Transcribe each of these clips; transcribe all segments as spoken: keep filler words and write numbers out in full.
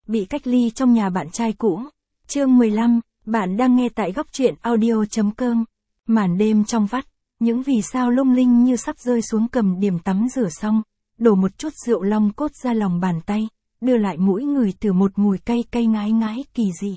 Bị cách ly trong nhà bạn trai cũ. Chương mười lăm, bạn đang nghe tại góc truyện audio chấm com. Màn đêm trong vắt, những vì sao lung linh như sắp rơi xuống cầm điểm tắm rửa xong, đổ một chút rượu long cốt ra lòng bàn tay, đưa lại mũi người từ một mùi cay cay ngái ngái kỳ dị.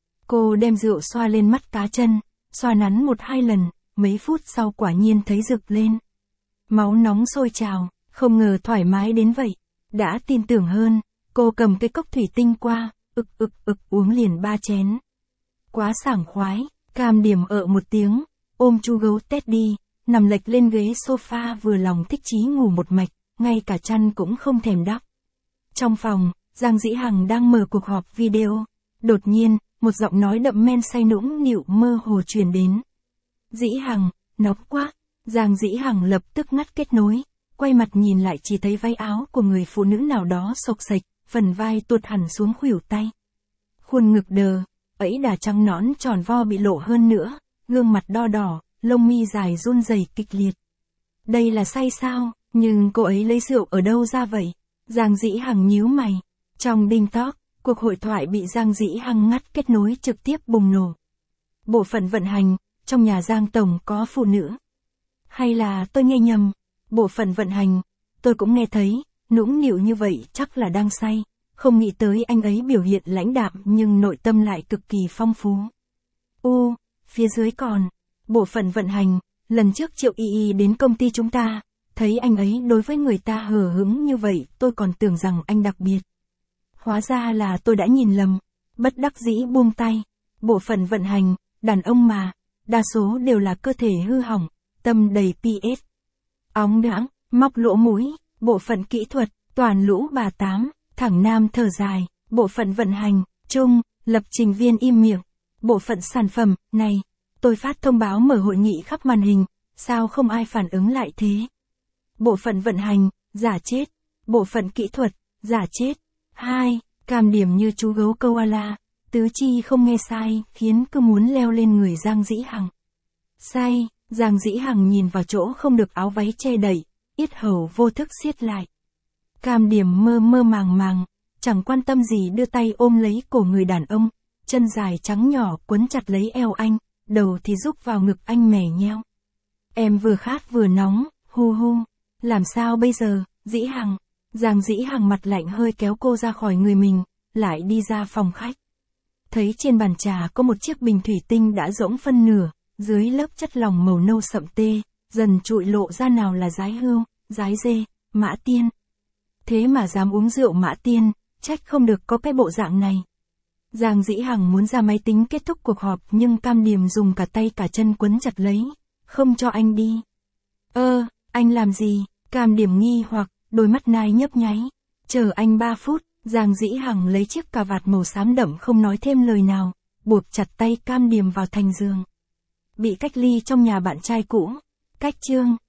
Cô đem rượu xoa lên mắt cá chân, xoa nắn một hai lần, mấy phút sau quả nhiên thấy rực lên. Máu nóng sôi trào, không ngờ thoải mái đến vậy. Đã tin tưởng hơn, cô cầm cái cốc thủy tinh qua, ực ực ực uống liền ba chén. Quá sảng khoái, Cam Điểm ợ một tiếng, ôm chú gấu Teddy, nằm lệch lên ghế sofa vừa lòng thích chí ngủ một mạch, ngay cả chăn cũng không thèm đắp. Trong phòng, Giang Dĩ Hằng đang mở cuộc họp video. Đột nhiên, một giọng nói đậm men say nũng nịu mơ hồ truyền đến. Dĩ Hằng, nóng quá. Giang Dĩ Hằng lập tức ngắt kết nối, quay mặt nhìn lại chỉ thấy váy áo của người phụ nữ nào đó xộc xệch, phần vai tuột hẳn xuống khuỷu tay. Khuôn ngực đờ, ấy đà trắng nõn tròn vo bị lộ hơn nữa, gương mặt đo đỏ, lông mi dài run rẩy kịch liệt. Đây là say sao, nhưng cô ấy lấy rượu ở đâu ra vậy? Giang Dĩ Hằng nhíu mày. Trong Đinh Talk, cuộc hội thoại bị Giang Dĩ Hằng ngắt kết nối trực tiếp bùng nổ. Bộ phận vận hành, trong nhà Giang Tổng có phụ nữ. Hay là tôi nghe nhầm? Bộ phận vận hành, tôi cũng nghe thấy, nũng nịu như vậy chắc là đang say. Không nghĩ tới anh ấy biểu hiện lãnh đạm nhưng nội tâm lại cực kỳ phong phú. U, phía dưới còn, bộ phận vận hành, lần trước Triệu Y Y đến công ty chúng ta, thấy anh ấy đối với người ta hờ hững như vậy tôi còn tưởng rằng anh đặc biệt. Hóa ra là tôi đã nhìn lầm, bất đắc dĩ buông tay. Bộ phận vận hành, đàn ông mà, đa số đều là cơ thể hư hỏng, tâm đầy pH. Óng đãng, móc lỗ mũi, bộ phận kỹ thuật, toàn lũ bà tám, thẳng nam thở dài, bộ phận vận hành, chung, lập trình viên im miệng, bộ phận sản phẩm, này, tôi phát thông báo mở hội nghị khắp màn hình, sao không ai phản ứng lại thế? Bộ phận vận hành, giả chết, bộ phận kỹ thuật, giả chết. Hai, Cam Điểm như chú gấu koala, tứ chi không nghe sai, khiến cứ muốn leo lên người Giang Dĩ Hằng. Say, Giang Dĩ Hằng nhìn vào chỗ không được áo váy che đậy, yết hầu vô thức siết lại. Cam Điểm mơ mơ màng màng, chẳng quan tâm gì đưa tay ôm lấy cổ người đàn ông, chân dài trắng nhỏ quấn chặt lấy eo anh, đầu thì rúc vào ngực anh mẻ nheo. Em vừa khát vừa nóng, hu hu, làm sao bây giờ, Dĩ Hằng? Giang Dĩ Hằng mặt lạnh hơi kéo cô ra khỏi người mình, lại đi ra phòng khách. Thấy trên bàn trà có một chiếc bình thủy tinh đã rỗng phân nửa, dưới lớp chất lỏng màu nâu sậm tê, dần trụi lộ ra nào là giái hươu, giái dê, mã tiên. Thế mà dám uống rượu mã tiên, trách không được có cái bộ dạng này. Giang Dĩ Hằng muốn ra máy tính kết thúc cuộc họp nhưng Cam Điểm dùng cả tay cả chân quấn chặt lấy, không cho anh đi. Ơ, anh làm gì? Cam Điểm nghi hoặc, đôi mắt nai nhấp nháy. Chờ anh ba phút, Giang Dĩ Hằng lấy chiếc cà vạt màu xám đậm không nói thêm lời nào, buộc chặt tay Cam Điểm vào thành giường. Bị cách ly trong nhà bạn trai cũ. Cách chương.